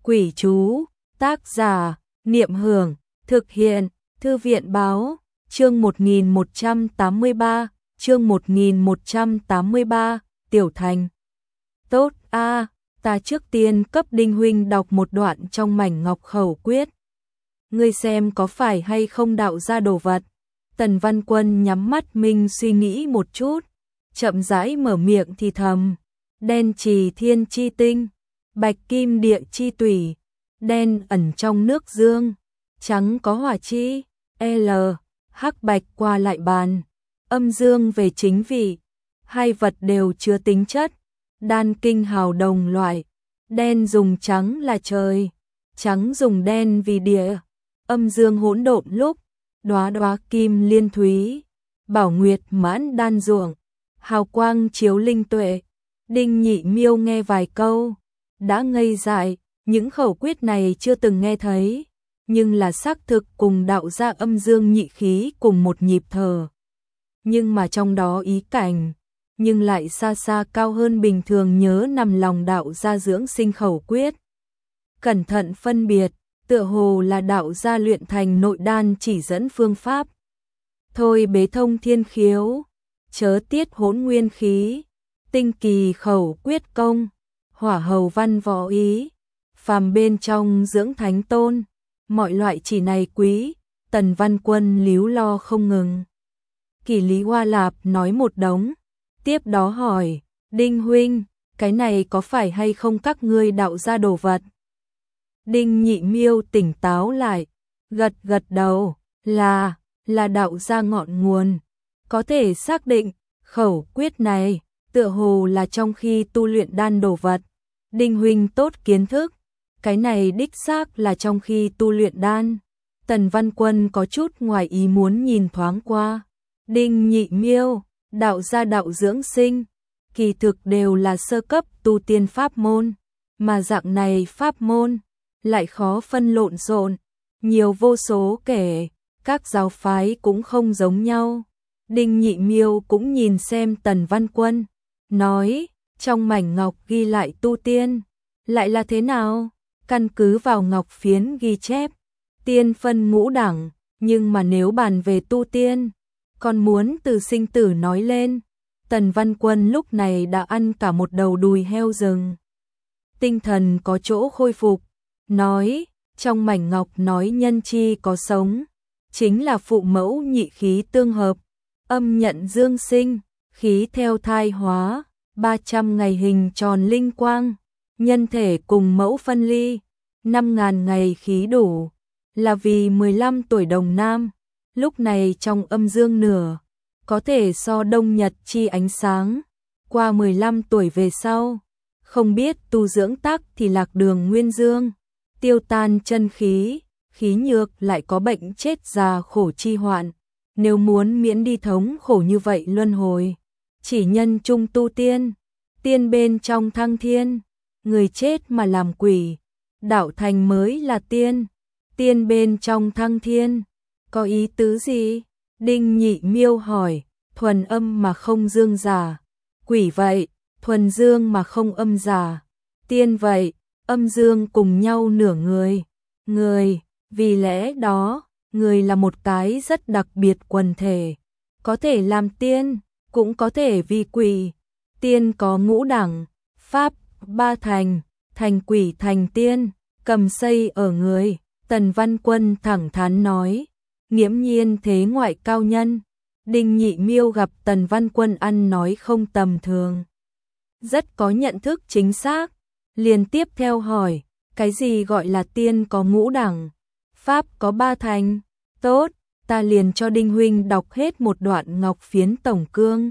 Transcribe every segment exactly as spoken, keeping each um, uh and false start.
Quỷ chú, tác giả, Niệm Hưởng, thực hiện, Thư viện báo, chương một nghìn một trăm tám mươi ba, chương một nghìn một trăm tám mươi ba, Tiểu Thành. Tốt a, ta trước tiên cấp Đinh huynh đọc một đoạn trong mảnh ngọc khẩu quyết. Ngươi xem có phải hay không đạo ra đồ vật. Tần Văn Quân nhắm mắt minh suy nghĩ một chút, chậm rãi mở miệng thì thầm, đen trì thiên chi tinh, bạch kim địa chi tủy, đen ẩn trong nước dương, trắng có hỏa chi, L, hắc bạch qua lại bàn, âm dương về chính vị, hai vật đều chứa tính chất, đan kinh hào đồng loại, đen dùng trắng là trời, trắng dùng đen vì địa, âm dương hỗn độn lúc, đóa đóa kim liên thúy, bảo nguyệt mãn đan ruộng, hào quang chiếu linh tuệ. Đinh Nhị Miêu nghe vài câu, đã ngây dại, những khẩu quyết này chưa từng nghe thấy, nhưng là xác thực cùng đạo gia âm dương nhị khí cùng một nhịp thở. Nhưng mà trong đó ý cảnh, nhưng lại xa xa cao hơn bình thường nhớ nằm lòng đạo gia dưỡng sinh khẩu quyết. Cẩn thận phân biệt, tựa hồ là đạo gia luyện thành nội đan chỉ dẫn phương pháp. Thôi bế thông thiên khiếu, chớ tiết hỗn nguyên khí, tinh kỳ khẩu quyết công, hỏa hầu văn võ ý, phàm bên trong dưỡng thánh tôn, mọi loại chỉ này quý. Tần Văn Quân líu lo không ngừng. Kỳ Lý Hoa Lạp nói một đống, tiếp đó hỏi, Đinh huynh, cái này có phải hay không các ngươi đạo gia đồ vật? Đinh Nhị Miêu tỉnh táo lại, gật gật đầu, là, là đạo gia ngọn nguồn, có thể xác định, khẩu quyết này, tựa hồ là trong khi tu luyện đan đồ vật. Đinh huynh tốt kiến thức, cái này đích xác là trong khi tu luyện đan. Tần Văn Quân có chút ngoài ý muốn nhìn thoáng qua. Đinh Nhị Miêu, đạo gia đạo dưỡng sinh, kỳ thực đều là sơ cấp tu tiên pháp môn, mà dạng này pháp môn lại khó phân lộn xộn, nhiều vô số kể, các giáo phái cũng không giống nhau. Đinh Nhị Miêu cũng nhìn xem Tần Văn Quân, nói, trong mảnh ngọc ghi lại tu tiên, lại là thế nào? Căn cứ vào ngọc phiến ghi chép, tiên phân ngũ đẳng, nhưng mà nếu bàn về tu tiên, còn muốn từ sinh tử nói lên. Tần Văn Quân lúc này đã ăn cả một đầu đùi heo rừng. Tinh thần có chỗ khôi phục, nói, trong mảnh ngọc nói nhân chi có sống, chính là phụ mẫu nhị khí tương hợp, âm nhận dương sinh, khí theo thai hóa, ba trăm ngày hình tròn linh quang, nhân thể cùng mẫu phân ly, năm ngàn ngày khí đủ, là vì mười lăm tuổi đồng nam, lúc này trong âm dương nửa, có thể so đông nhật chi ánh sáng, qua mười lăm tuổi về sau, không biết tu dưỡng tắc thì lạc đường nguyên dương, tiêu tan chân khí, khí nhược lại có bệnh chết già khổ chi hoạn, nếu muốn miễn đi thống khổ như vậy luân hồi, chỉ nhân trung tu tiên, tiên bên trong thăng thiên, người chết mà làm quỷ, đạo thành mới là tiên, tiên bên trong thăng thiên, có ý tứ gì? Đinh Nhị Miêu hỏi, thuần âm mà không dương giả, quỷ vậy, thuần dương mà không âm giả, tiên vậy, âm dương cùng nhau nửa người, người, vì lẽ đó, người là một cái rất đặc biệt quần thể, có thể làm tiên, cũng có thể vì quỷ, tiên có ngũ đẳng, pháp, ba thành, thành quỷ thành tiên, cầm xây ở người. Tần Văn Quân thẳng thắn nói, nghiễm nhiên thế ngoại cao nhân. Đinh Nhị Miêu gặp Tần Văn Quân ăn nói không tầm thường, rất có nhận thức chính xác, liền tiếp theo hỏi, cái gì gọi là tiên có ngũ đẳng, pháp có ba thành? Tốt, ta liền cho Đinh huynh đọc hết một đoạn ngọc phiến tổng cương.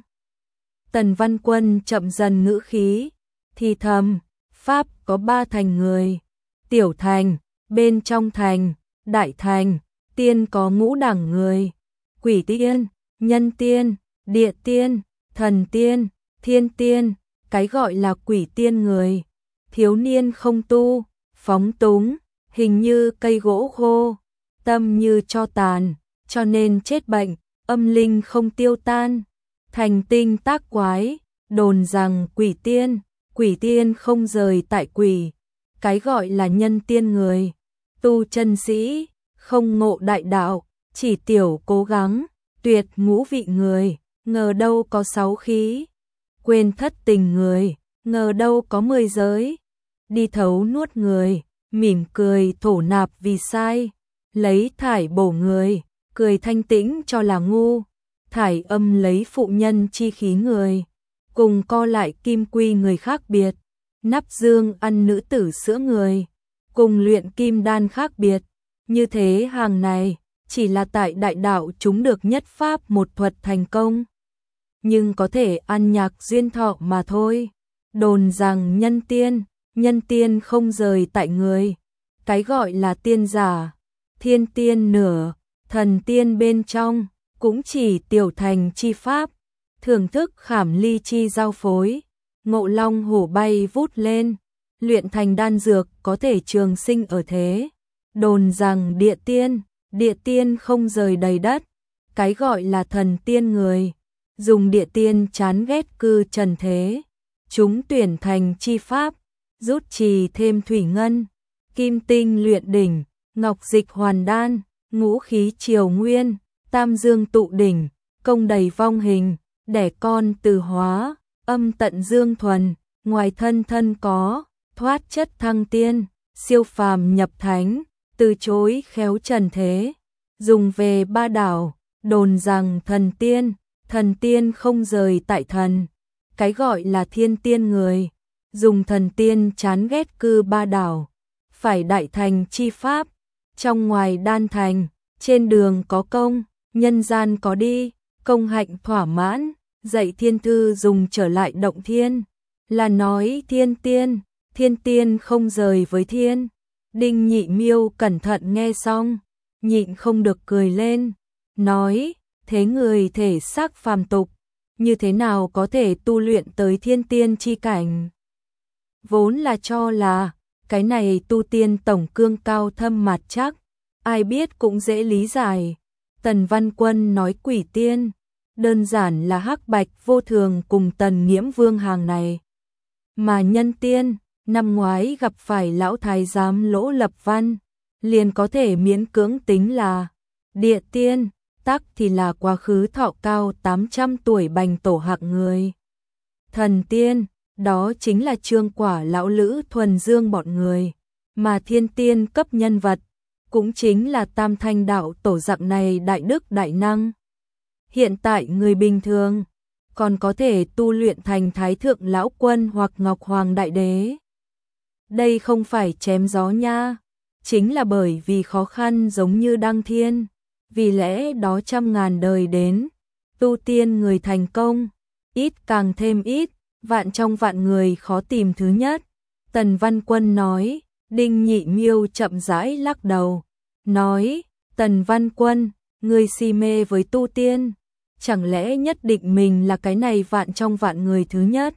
Tần Văn Quân chậm dần ngữ khí, thì thầm, pháp có ba thành người, tiểu thành, bên trong thành, đại thành, tiên có ngũ đẳng người, quỷ tiên, nhân tiên, địa tiên, thần tiên, thiên tiên. Cái gọi là quỷ tiên người, thiếu niên không tu, phóng túng, hình như cây gỗ khô, tâm như tro tàn, cho nên chết bệnh, âm linh không tiêu tan, thành tinh tác quái, đồn rằng quỷ tiên, quỷ tiên không rời tại quỷ, cái gọi là nhân tiên người, tu chân sĩ, không ngộ đại đạo, chỉ tiểu cố gắng, tuyệt ngũ vị người, ngờ đâu có sáu khí, quên thất tình người, ngờ đâu có mười giới, đi thấu nuốt người, mỉm cười thổ nạp vì sai, lấy thải bổ người, cười thanh tĩnh cho là ngu, thải âm lấy phụ nhân chi khí người, cùng co lại kim quy người khác biệt, nắp dương ăn nữ tử sữa người, cùng luyện kim đan khác biệt, như thế hàng này, chỉ là tại đại đạo chúng được nhất pháp một thuật thành công, nhưng có thể ăn nhạc duyên thọ mà thôi. Đồn rằng nhân tiên, nhân tiên không rời tại người, cái gọi là tiên giả, thiên tiên nửa, thần tiên bên trong, cũng chỉ tiểu thành chi pháp, thưởng thức khảm ly chi giao phối, ngộ long hổ bay vút lên, luyện thành đan dược có thể trường sinh ở thế. Đồn rằng địa tiên, địa tiên không rời đầy đất, cái gọi là thần tiên người, dùng địa tiên chán ghét cư trần thế, chúng tuyển thành chi pháp, rút trì thêm thủy ngân, kim tinh luyện đỉnh, ngọc dịch hoàn đan, ngũ khí triều nguyên, tam dương tụ đỉnh, công đầy vong hình, đẻ con từ hóa, âm tận dương thuần, ngoài thân thân có, thoát chất thăng tiên, siêu phàm nhập thánh, từ chối khéo trần thế, dùng về ba đảo, đồn rằng thần tiên, thần tiên không rời tại thần, cái gọi là thiên tiên người, dùng thần tiên chán ghét cư ba đảo, phải đại thành chi pháp, trong ngoài đan thành, trên đường có công, nhân gian có đi, công hạnh thỏa mãn, dạy thiên thư dùng trở lại động thiên, là nói thiên tiên, thiên tiên không rời với thiên. Đinh Nhị Miêu cẩn thận nghe xong, nhịn không được cười lên, nói, thế người thể xác phàm tục, như thế nào có thể tu luyện tới thiên tiên chi cảnh? Vốn là cho là, cái này tu tiên tổng cương cao thâm mạt chắc, ai biết cũng dễ lý giải. Tần Văn Quân nói quỷ tiên, đơn giản là hắc bạch vô thường cùng Tần Nghiễm Vương hàng này. Mà nhân tiên, năm ngoái gặp phải lão thái giám Lỗ Lập Văn, liền có thể miễn cưỡng tính là địa tiên, tắc thì là quá khứ thọ cao tám trăm tuổi bành tổ hạng người. Thần tiên, đó chính là Trương Quả lão Lữ Thuần Dương bọn người, mà thiên tiên cấp nhân vật, cũng chính là Tam Thanh đạo tổ dạng này đại đức đại năng. Hiện tại người bình thường, còn có thể tu luyện thành Thái Thượng Lão Quân hoặc Ngọc Hoàng Đại Đế. Đây không phải chém gió nha, chính là bởi vì khó khăn giống như đăng thiên, vì lẽ đó trăm ngàn đời đến, tu tiên người thành công, ít càng thêm ít, vạn trong vạn người khó tìm thứ nhất. Tần Văn Quân nói, Đinh Nhị Miêu chậm rãi lắc đầu, nói, Tần Văn Quân, ngươi si mê với tu tiên, chẳng lẽ nhất định mình là cái này vạn trong vạn người thứ nhất?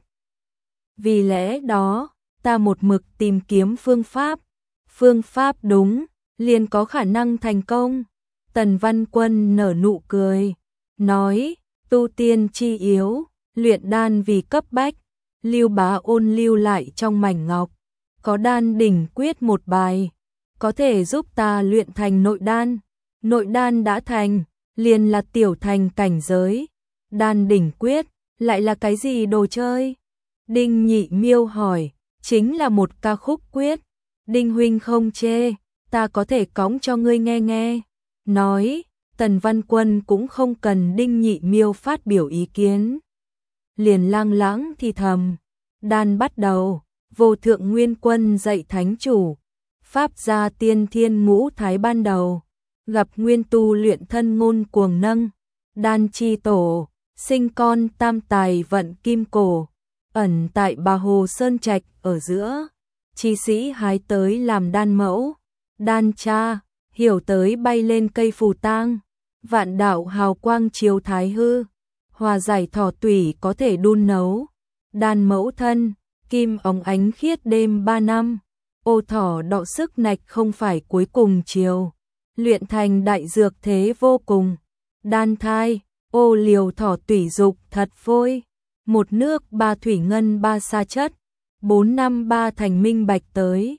Vì lẽ đó, ta một mực tìm kiếm phương pháp, phương pháp đúng, liền có khả năng thành công. Tần Văn Quân nở nụ cười, nói, tu tiên chi yếu, luyện đan vì cấp bách, Lưu Bá Ôn lưu lại trong mảnh ngọc, có đan đỉnh quyết một bài, có thể giúp ta luyện thành nội đan, nội đan đã thành, liền là tiểu thành cảnh giới, đan đỉnh quyết, lại là cái gì đồ chơi? Đinh Nhị Miêu hỏi, chính là một ca khúc quyết, Đinh huynh không chê, ta có thể cõng cho ngươi nghe nghe. Nói, Tần Văn Quân cũng không cần Đinh Nhị Miêu phát biểu ý kiến. Liền lang lãng thì thầm, đan bắt đầu, vô thượng nguyên quân dạy thánh chủ, pháp gia tiên thiên ngũ thái ban đầu, gặp nguyên tu luyện thân ngôn cuồng nâng, đan chi tổ, sinh con tam tài vận kim cổ, ẩn tại Bà Hồ Sơn Trạch ở giữa, chi sĩ hái tới làm đan mẫu, đan cha, hiểu tới bay lên cây phù tang, vạn đạo hào quang chiếu thái hư, hòa giải thỏ tủy có thể đun nấu, đan mẫu thân, kim óng ánh khiết đêm ba năm, ô thỏ đọ sức nạch không phải cuối cùng chiều, luyện thành đại dược thế vô cùng, đan thai, ô liều thỏ tủy dục thật phôi, một nước ba thủy ngân ba sa chất, bốn năm ba thành minh bạch tới.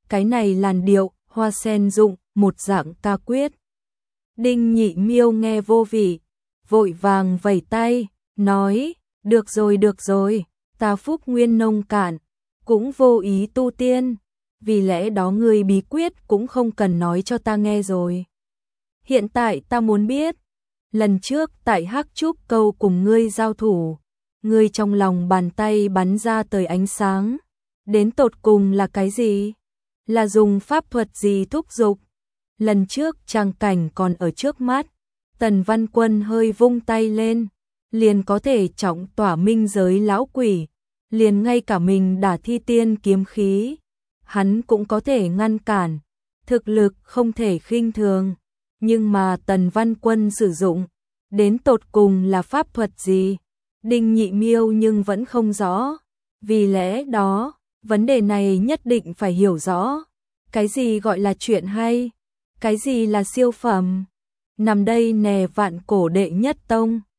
cái này làn điệu, hoa sen dụng, một dạng ca quyết. Đinh Nhị Miêu nghe vô vị, vội vàng vẩy tay, nói, được rồi được rồi, ta phúc nguyên nông cạn, cũng vô ý tu tiên, vì lẽ đó ngươi bí quyết cũng không cần nói cho ta nghe rồi. Hiện tại ta muốn biết, lần trước tại Hắc Trúc Câu cùng ngươi giao thủ, ngươi trong lòng bàn tay bắn ra tới ánh sáng, đến tột cùng là cái gì? Là dùng pháp thuật gì thúc giục? Lần trước trang cảnh còn ở trước mắt, Tần Văn Quân hơi vung tay lên, liền có thể trọng tỏa minh giới lão quỷ, liền ngay cả mình đả thi tiên kiếm khí, hắn cũng có thể ngăn cản, thực lực không thể khinh thường, nhưng mà Tần Văn Quân sử dụng, đến tột cùng là pháp thuật gì? Đinh Nhị Miêu nhưng vẫn không rõ, vì lẽ đó, vấn đề này nhất định phải hiểu rõ, cái gì gọi là chuyện hay, cái gì là siêu phẩm, nằm đây nè vạn cổ đệ nhất tông.